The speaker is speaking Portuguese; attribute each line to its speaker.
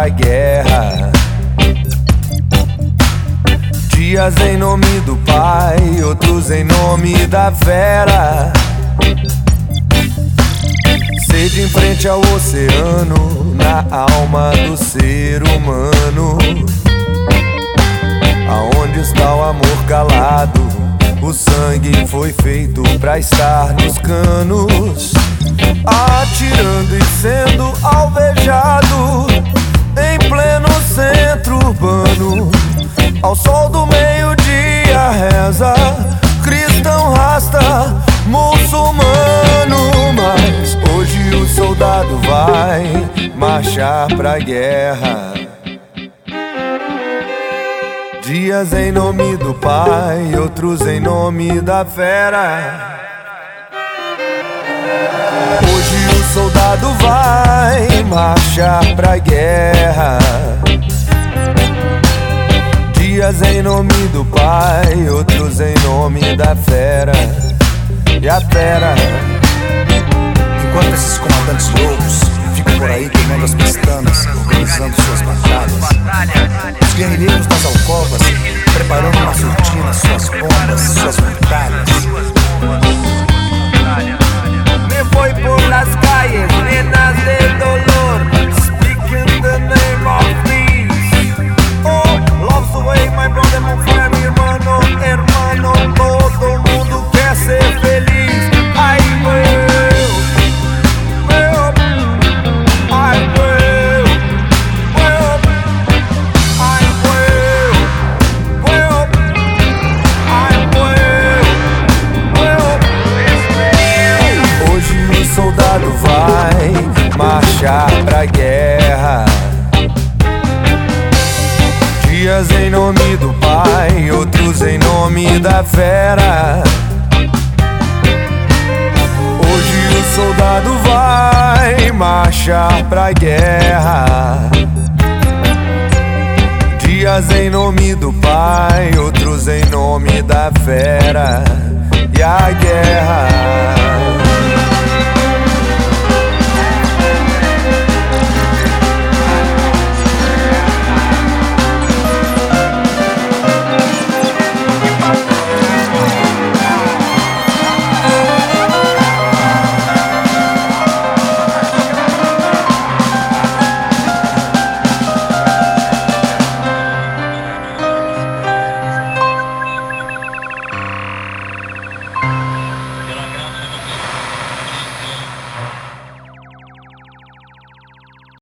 Speaker 1: pra guerra. Dias em nome do Pai, outros em nome da fera. Sede em frente ao oceano, na alma do ser humano. Aonde está o amor calado? O sangue foi feito pra estar nos canos, atirando e sendo alvejado em pleno centro urbano. Ao sol do meio-dia reza cristão, rasta, muçulmano. Mas hoje o soldado vai marchar pra guerra. Dias em nome do Pai, outros em nome da fera. Hoje o soldado vai marchar pra guerra. Dias em nome do Pai, outros em nome da fera. E a fera,
Speaker 2: enquanto esses comandantes loucos ficam por aí queimando as pestanas, organizando suas batalhas, os guerrilheiros das alcovas preparando uma surtina, suas bombas, suas metralhas.
Speaker 1: me voy por las calles llenas de dolor, speaking the name of peace. Oh, love's the way, my brother, my friend, mi hermano, hermano, todo mundo quer ser feliz. Ai, soldado vai marchar pra guerra. Dias em nome do Pai, outros em nome da fera. Hoje o soldado vai marchar pra guerra. Dias em nome do Pai, outros em nome da fera. E a guerra